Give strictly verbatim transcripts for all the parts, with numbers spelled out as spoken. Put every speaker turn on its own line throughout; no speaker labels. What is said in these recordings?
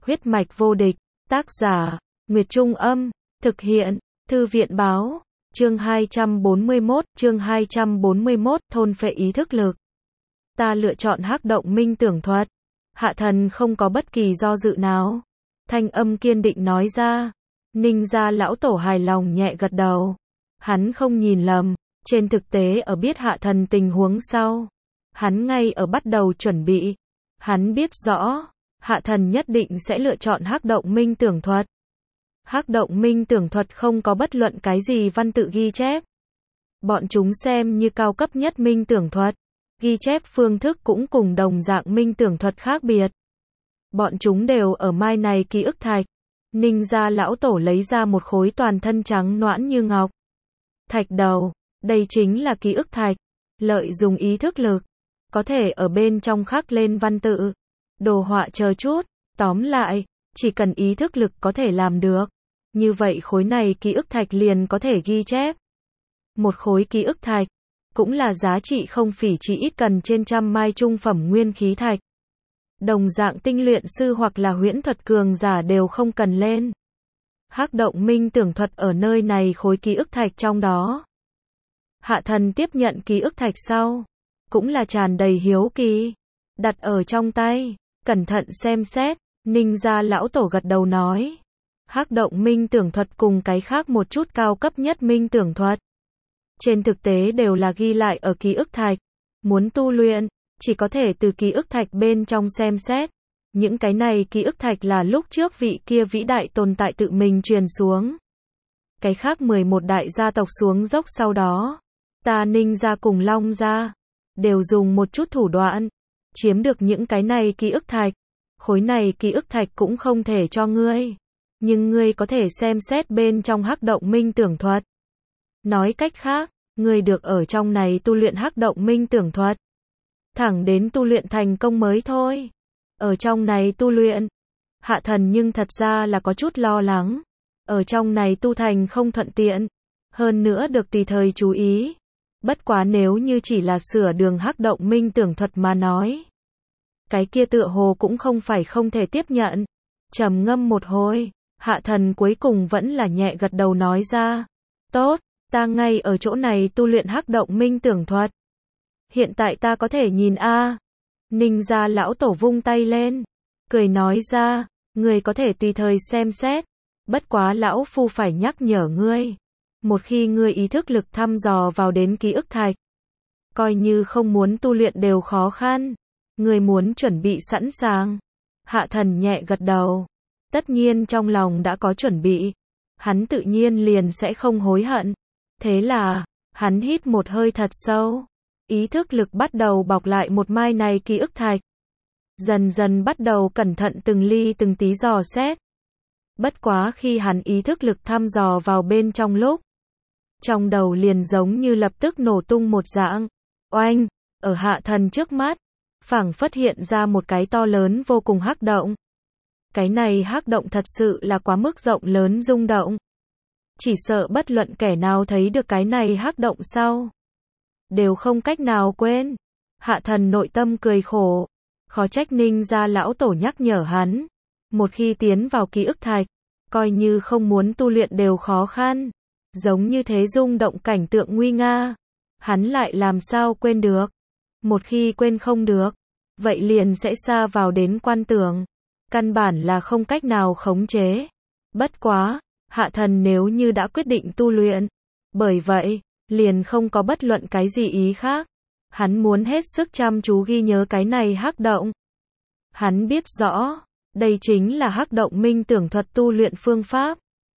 Huyết mạch vô địch, tác giả, Nguyệt Trung Âm, thực hiện, Thư viện Báo, chương hai trăm bốn mươi mốt, chương hai trăm bốn mươi mốt, thôn phệ ý thức lực. Ta lựa chọn hắc động minh tưởng thuật. Hạ thần không có bất kỳ do dự nào. Thanh âm kiên định nói ra. Ninh gia lão tổ hài lòng nhẹ gật đầu. Hắn không nhìn lầm, trên thực tế ở biết hạ thần tình huống sau. Hắn ngay ở bắt đầu chuẩn bị. Hắn biết rõ, hạ thần nhất định sẽ lựa chọn hắc động minh tưởng thuật. Hắc động minh tưởng thuật không có bất luận cái gì văn tự ghi chép. Bọn chúng xem như cao cấp nhất minh tưởng thuật. Ghi chép phương thức cũng cùng đồng dạng minh tưởng thuật khác biệt. Bọn chúng đều ở mai này ký ức thạch. Ninh gia lão tổ lấy ra một khối toàn thân trắng noãn như ngọc. Thạch đầu, đây chính là ký ức thạch. Lợi dùng ý thức lực, có thể ở bên trong khắc lên văn tự, đồ họa chờ chút. Tóm lại, chỉ cần ý thức lực có thể làm được. Như vậy khối này ký ức thạch liền có thể ghi chép. Một khối ký ức thạch, cũng là giá trị không phỉ chỉ ít cần trên trăm mai trung phẩm nguyên khí thạch. Đồng dạng tinh luyện sư hoặc là huyễn thuật cường giả đều không cần lên. Hắc động minh tưởng thuật ở nơi này khối ký ức thạch trong đó. Hạ thần tiếp nhận ký ức thạch sau, cũng là tràn đầy hiếu kỳ. Đặt ở trong tay, cẩn thận xem xét, Ninh gia lão tổ gật đầu nói. Hắc động minh tưởng thuật cùng cái khác một chút cao cấp nhất minh tưởng thuật. Trên thực tế đều là ghi lại ở ký ức thạch. Muốn tu luyện, chỉ có thể từ ký ức thạch bên trong xem xét. Những cái này ký ức thạch là lúc trước vị kia vĩ đại tồn tại tự mình truyền xuống. Cái khác mười một đại gia tộc xuống dốc sau đó. Ta Ninh gia cùng Long gia, đều dùng một chút thủ đoạn, chiếm được những cái này ký ức thạch. Khối này ký ức thạch cũng không thể cho ngươi. Nhưng ngươi có thể xem xét bên trong hắc động minh tưởng thuật. Nói cách khác, ngươi được ở trong này tu luyện hắc động minh tưởng thuật. Thẳng đến tu luyện thành công mới thôi. Ở trong này tu luyện. Hạ thần nhưng thật ra là có chút lo lắng. Ở trong này tu thành không thuận tiện. Hơn nữa được tùy thời chú ý. Bất quá nếu như chỉ là sửa đường hắc động minh tưởng thuật mà nói. Cái kia tựa hồ cũng không phải không thể tiếp nhận. Trầm ngâm một hồi. Hạ thần cuối cùng vẫn là nhẹ gật đầu nói ra. Tốt, ta ngay ở chỗ này tu luyện hắc động minh tưởng thuật. Hiện tại ta có thể nhìn a. Ninh gia lão tổ vung tay lên. Cười nói ra, ngươi có thể tùy thời xem xét. Bất quá lão phu phải nhắc nhở ngươi. Một khi ngươi ý thức lực thăm dò vào đến ký ức thạch. Coi như không muốn tu luyện đều khó khăn. Ngươi muốn chuẩn bị sẵn sàng. Hạ thần nhẹ gật đầu. Tất nhiên trong lòng đã có chuẩn bị. Hắn tự nhiên liền sẽ không hối hận. Thế là, hắn hít một hơi thật sâu. Ý thức lực bắt đầu bọc lại một mai này ký ức thạch. Dần dần bắt đầu cẩn thận từng ly từng tí dò xét. Bất quá khi hắn ý thức lực thăm dò vào bên trong lúc. Trong đầu liền giống như lập tức nổ tung một dạng. Oanh, ở hạ thần trước mắt. Phảng phất hiện ra một cái to lớn vô cùng hắc động. Cái này hắc động thật sự là quá mức rộng lớn rung động. Chỉ sợ bất luận kẻ nào thấy được cái này hắc động sau. Đều không cách nào quên. Hạ thần nội tâm cười khổ. Khó trách Ninh gia lão tổ nhắc nhở hắn. Một khi tiến vào ký ức thạch. Coi như không muốn tu luyện đều khó khăn. Giống như thế rung động cảnh tượng nguy nga. Hắn lại làm sao quên được. Một khi quên không được. Vậy liền sẽ xa vào đến quan tưởng. Căn bản là không cách nào khống chế. Bất quá, hạ thần nếu như đã quyết định tu luyện. Bởi vậy, liền không có bất luận cái gì ý khác. Hắn muốn hết sức chăm chú ghi nhớ cái này hắc động. Hắn biết rõ, đây chính là hắc động minh tưởng thuật tu luyện phương pháp.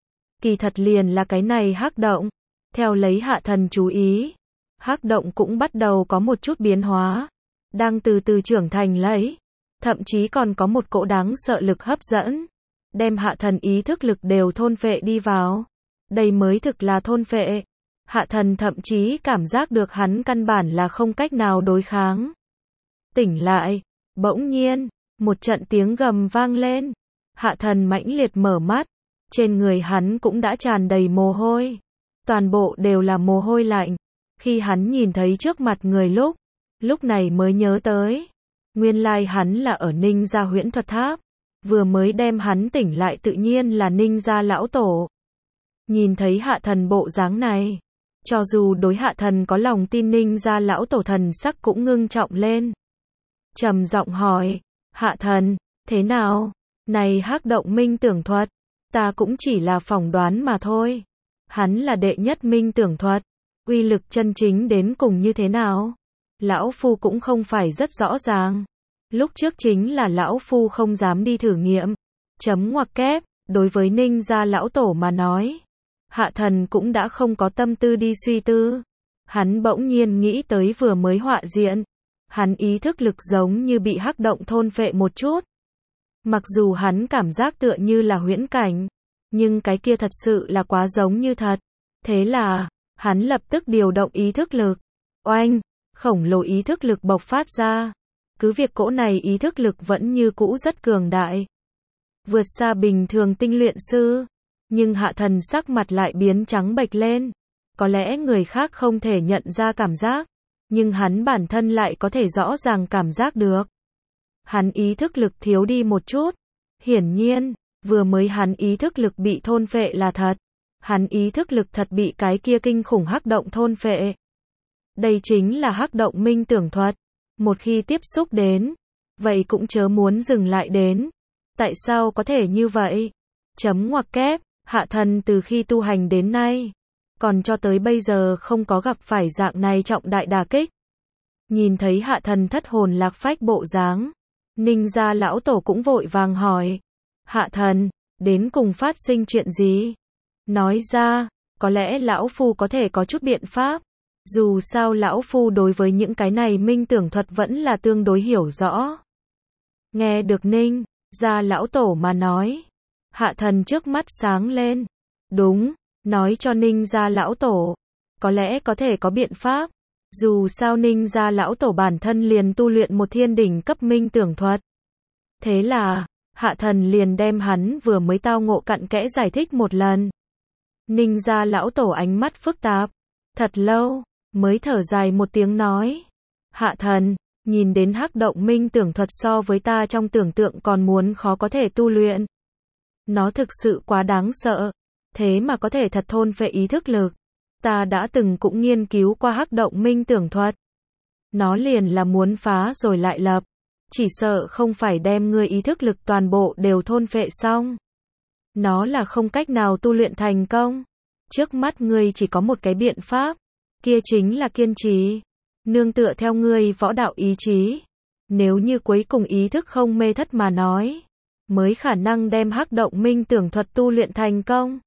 Kỳ thật liền là cái này hắc động. Theo lấy hạ thần chú ý, hắc động cũng bắt đầu có một chút biến hóa. Đang từ từ trưởng thành lấy. Thậm chí còn có một cỗ đáng sợ lực hấp dẫn. Đem hạ thần ý thức lực đều thôn phệ đi vào. Đây mới thực là thôn phệ. Hạ thần thậm chí cảm giác được hắn căn bản là không cách nào đối kháng. Tỉnh lại. Bỗng nhiên, một trận tiếng gầm vang lên. Hạ thần mãnh liệt mở mắt. Trên người hắn cũng đã tràn đầy mồ hôi. Toàn bộ đều là mồ hôi lạnh. Khi hắn nhìn thấy trước mặt người lúc. Lúc này mới nhớ tới. Nguyên lai hắn là ở Ninh gia huyễn thuật tháp. Vừa mới đem hắn tỉnh lại tự nhiên là Ninh gia lão tổ. Nhìn thấy Hạ Thần bộ dáng này, cho dù đối Hạ Thần có lòng tin, Ninh gia lão tổ thần sắc cũng ngưng trọng lên. Trầm giọng hỏi, Hạ Thần, thế nào? Này hắc động minh tưởng thuật, ta cũng chỉ là phỏng đoán mà thôi. Hắn là đệ nhất minh tưởng thuật, uy lực chân chính đến cùng như thế nào? Lão Phu cũng không phải rất rõ ràng. Lúc trước chính là Lão Phu không dám đi thử nghiệm. Chấm ngoặc kép, đối với Ninh gia lão tổ mà nói, Hạ Thần cũng đã không có tâm tư đi suy tư. Hắn bỗng nhiên nghĩ tới vừa mới họa diện. Hắn ý thức lực giống như bị hắc động thôn phệ một chút. Mặc dù hắn cảm giác tựa như là huyễn cảnh, nhưng cái kia thật sự là quá giống như thật. Thế là, hắn lập tức điều động ý thức lực. Oanh, khổng lồ ý thức lực bộc phát ra. Cứ việc cỗ này ý thức lực vẫn như cũ rất cường đại, vượt xa bình thường tinh luyện sư. Nhưng Hạ Thần sắc mặt lại biến trắng bệch lên. Có lẽ người khác không thể nhận ra cảm giác, nhưng hắn bản thân lại có thể rõ ràng cảm giác được. Hắn ý thức lực thiếu đi một chút. Hiển nhiên, vừa mới hắn ý thức lực bị thôn phệ là thật. Hắn ý thức lực thật bị cái kia kinh khủng hắc động thôn phệ. Đây chính là hắc động minh tưởng thuật. Một khi tiếp xúc đến, vậy cũng chớ muốn dừng lại đến. Tại sao có thể như vậy? Chấm ngoặc kép, Hạ Thần từ khi tu hành đến nay, còn cho tới bây giờ không có gặp phải dạng này trọng đại đả kích. Nhìn thấy Hạ Thần thất hồn lạc phách bộ dáng, Ninh gia lão tổ cũng vội vàng hỏi. Hạ Thần, đến cùng phát sinh chuyện gì? Nói ra, có lẽ lão phu có thể có chút biện pháp. Dù sao lão phu đối với những cái này minh tưởng thuật vẫn là tương đối hiểu rõ. Nghe được Ninh gia lão tổ mà nói, Hạ Thần trước mắt sáng lên. Đúng, nói cho Ninh gia lão tổ, có lẽ có thể có biện pháp. Dù sao Ninh gia lão tổ bản thân liền tu luyện một thiên đỉnh cấp minh tưởng thuật. Thế là, Hạ Thần liền đem hắn vừa mới tao ngộ cặn kẽ giải thích một lần. Ninh gia lão tổ ánh mắt phức tạp, thật lâu, mới thở dài một tiếng nói. Hạ Thần, nhìn đến hắc động minh tưởng thuật so với ta trong tưởng tượng còn muốn khó có thể tu luyện. Nó thực sự quá đáng sợ, thế mà có thể thật thôn phệ ý thức lực. Ta đã từng cũng nghiên cứu qua hắc động minh tưởng thuật. Nó liền là muốn phá rồi lại lập. Chỉ sợ không phải đem ngươi ý thức lực toàn bộ đều thôn phệ xong. Nó là không cách nào tu luyện thành công. Trước mắt ngươi chỉ có một cái biện pháp, kia chính là kiên trì. Nương tựa theo ngươi võ đạo ý chí. Nếu như cuối cùng ý thức không mê thất mà nói, mới khả năng đem hắc động minh tưởng thuật tu luyện thành công.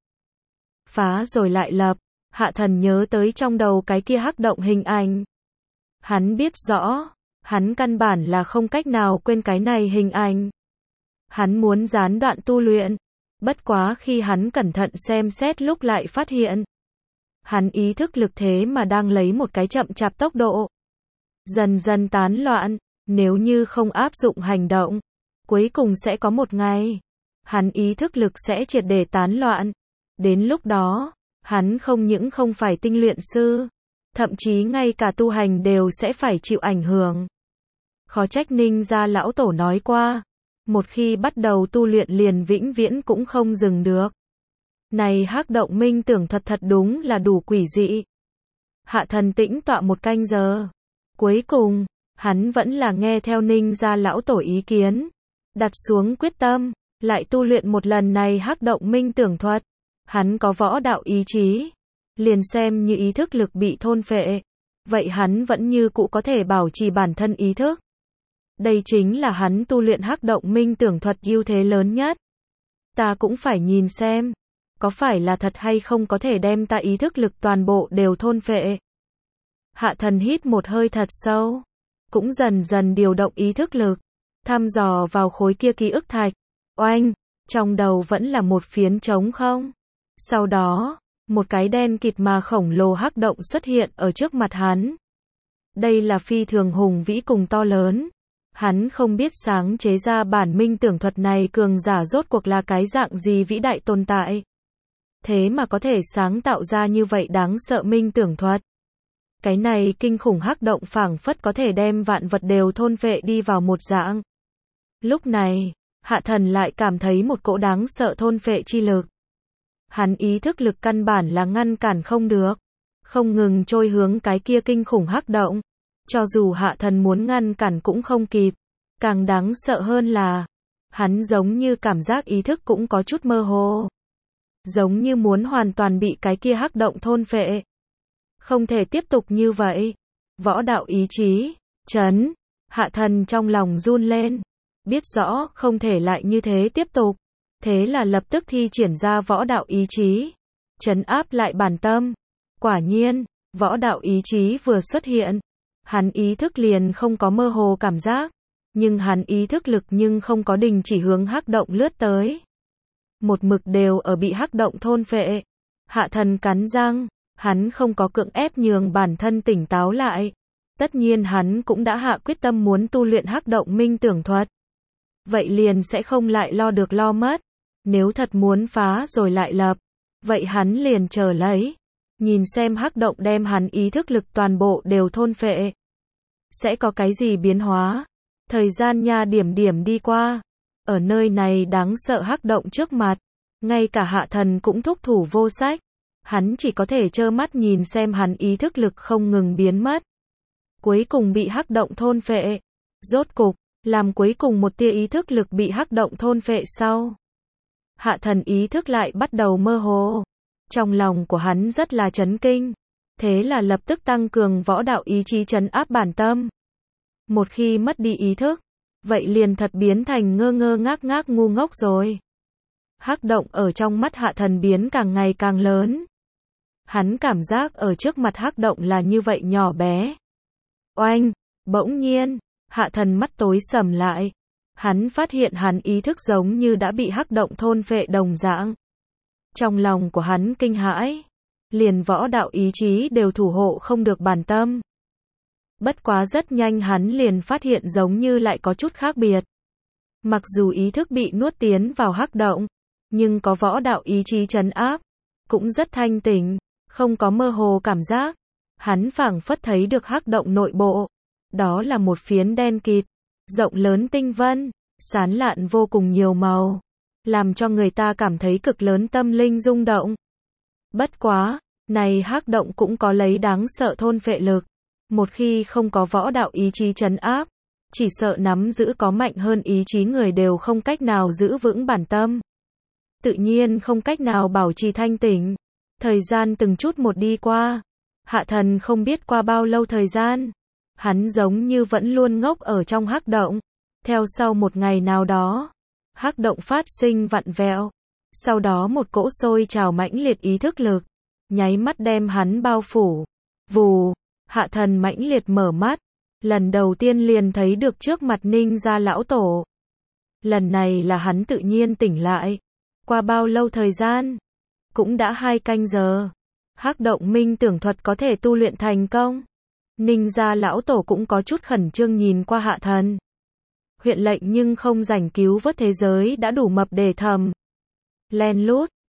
Phá rồi lại lập. Hạ Thần nhớ tới trong đầu cái kia hắc động hình ảnh. Hắn biết rõ, hắn căn bản là không cách nào quên cái này hình ảnh. Hắn muốn gián đoạn tu luyện, bất quá khi hắn cẩn thận xem xét lúc lại phát hiện, hắn ý thức lực thế mà đang lấy một cái chậm chạp tốc độ, dần dần tán loạn. Nếu như không áp dụng hành động, cuối cùng sẽ có một ngày, hắn ý thức lực sẽ triệt để tán loạn. Đến lúc đó, hắn không những không phải tinh luyện sư, thậm chí ngay cả tu hành đều sẽ phải chịu ảnh hưởng. Khó trách Ninh gia lão tổ nói qua, một khi bắt đầu tu luyện liền vĩnh viễn cũng không dừng được. Này hắc động minh tưởng thật thật đúng là đủ quỷ dị. Hạ Thần tĩnh tọa một canh giờ. Cuối cùng, hắn vẫn là nghe theo Ninh gia lão tổ ý kiến, đặt xuống quyết tâm, lại tu luyện một lần này hắc động minh tưởng thuật. Hắn có võ đạo ý chí, liền xem như ý thức lực bị thôn phệ, vậy hắn vẫn như cũ có thể bảo trì bản thân ý thức. Đây chính là hắn tu luyện hắc động minh tưởng thuật ưu thế lớn nhất. Ta cũng phải nhìn xem, có phải là thật hay không có thể đem ta ý thức lực toàn bộ đều thôn phệ. Hạ Thần hít một hơi thật sâu, cũng dần dần điều động ý thức lực, thăm dò vào khối kia ký ức thạch. Oanh, trong đầu vẫn là một phiến trống không. Sau đó, một cái đen kịt mà khổng lồ hắc động xuất hiện ở trước mặt hắn. Đây là phi thường hùng vĩ cùng to lớn. Hắn không biết sáng chế ra bản minh tưởng thuật này cường giả rốt cuộc là cái dạng gì vĩ đại tồn tại. Thế mà có thể sáng tạo ra như vậy đáng sợ minh tưởng thuật. Cái này kinh khủng hắc động phảng phất có thể đem vạn vật đều thôn phệ đi vào một dạng. Lúc này, Hạ thần lại cảm thấy một cỗ đáng sợ thôn phệ chi lực. Hắn ý thức lực căn bản là ngăn cản không được. Không ngừng trôi hướng cái kia kinh khủng hắc động. Cho dù hạ thần muốn ngăn cản cũng không kịp. Càng đáng sợ hơn là, hắn giống như cảm giác ý thức cũng có chút mơ hồ. Giống như muốn hoàn toàn bị cái kia hắc động thôn phệ. Không thể tiếp tục như vậy. Võ đạo ý chí, chấn. Hạ thần trong lòng run lên. Biết rõ không thể lại như thế tiếp tục. Thế là lập tức thi triển ra võ đạo ý chí. Trấn áp lại bản tâm. Quả nhiên, võ đạo ý chí vừa xuất hiện. Hắn ý thức liền không có mơ hồ cảm giác. Nhưng hắn ý thức lực nhưng không có đình chỉ hướng hắc động lướt tới. Một mực đều ở bị hắc động thôn phệ. Hạ thần cắn răng. Hắn không có cưỡng ép nhường bản thân tỉnh táo lại. Tất nhiên hắn cũng đã hạ quyết tâm muốn tu luyện hắc động minh tưởng thuật. Vậy liền sẽ không lại lo được lo mất. Nếu thật muốn phá rồi lại lập. Vậy hắn liền chờ lấy. Nhìn xem hắc động đem hắn ý thức lực toàn bộ đều thôn phệ. Sẽ có cái gì biến hóa. Thời gian nha điểm điểm đi qua. Ở nơi này đáng sợ hắc động trước mặt. Ngay cả hạ thần cũng thúc thủ vô sách. Hắn chỉ có thể trơ mắt nhìn xem hắn ý thức lực không ngừng biến mất. Cuối cùng bị hắc động thôn phệ. Rốt cục, làm cuối cùng một tia ý thức lực bị hắc động thôn phệ sau. Hạ thần ý thức lại bắt đầu mơ hồ. Trong lòng của hắn rất là chấn kinh. Thế là lập tức tăng cường võ đạo ý chí trấn áp bản tâm. Một khi mất đi ý thức, vậy liền thật biến thành ngơ ngơ ngác ngác ngu ngốc rồi. Hắc động ở trong mắt hạ thần biến càng ngày càng lớn. Hắn cảm giác ở trước mặt hắc động là như vậy nhỏ bé. Oanh, bỗng nhiên, hạ thần mắt tối sầm lại. Hắn phát hiện hắn ý thức giống như đã bị hắc động thôn phệ đồng dạng. Trong lòng của hắn kinh hãi. Liền võ đạo ý chí đều thủ hộ không được bản tâm. Bất quá rất nhanh hắn liền phát hiện giống như lại có chút khác biệt. Mặc dù ý thức bị nuốt tiến vào hắc động, nhưng có võ đạo ý chí trấn áp. Cũng rất thanh tỉnh, không có mơ hồ cảm giác. Hắn phảng phất thấy được hắc động nội bộ. Đó là một phiến đen kịt, rộng lớn tinh vân, sán lạn vô cùng nhiều màu. Làm cho người ta cảm thấy cực lớn tâm linh rung động. Bất quá, này hắc động cũng có lấy đáng sợ thôn phệ lực. Một khi không có võ đạo ý chí trấn áp, chỉ sợ nắm giữ có mạnh hơn ý chí người đều không cách nào giữ vững bản tâm. Tự nhiên không cách nào bảo trì thanh tỉnh. Thời gian từng chút một đi qua. Hạ thần không biết qua bao lâu thời gian. Hắn giống như vẫn luôn ngốc ở trong hắc động. Theo sau một ngày nào đó, hắc động phát sinh vặn vẹo. Sau đó một cỗ sôi trào mãnh liệt ý thức lực, nháy mắt đem hắn bao phủ. Vù, hạ thần mãnh liệt mở mắt. Lần đầu tiên liền thấy được trước mặt Ninh gia lão tổ. Lần này là hắn tự nhiên tỉnh lại. Qua bao lâu thời gian? Cũng đã hai canh giờ. Hắc động minh tưởng thuật có thể tu luyện thành công. Ninh gia lão tổ cũng có chút khẩn trương nhìn qua hạ thần. Huyện lệnh nhưng không rảnh cứu vớt thế giới đã đủ mập để thầm. Len lút,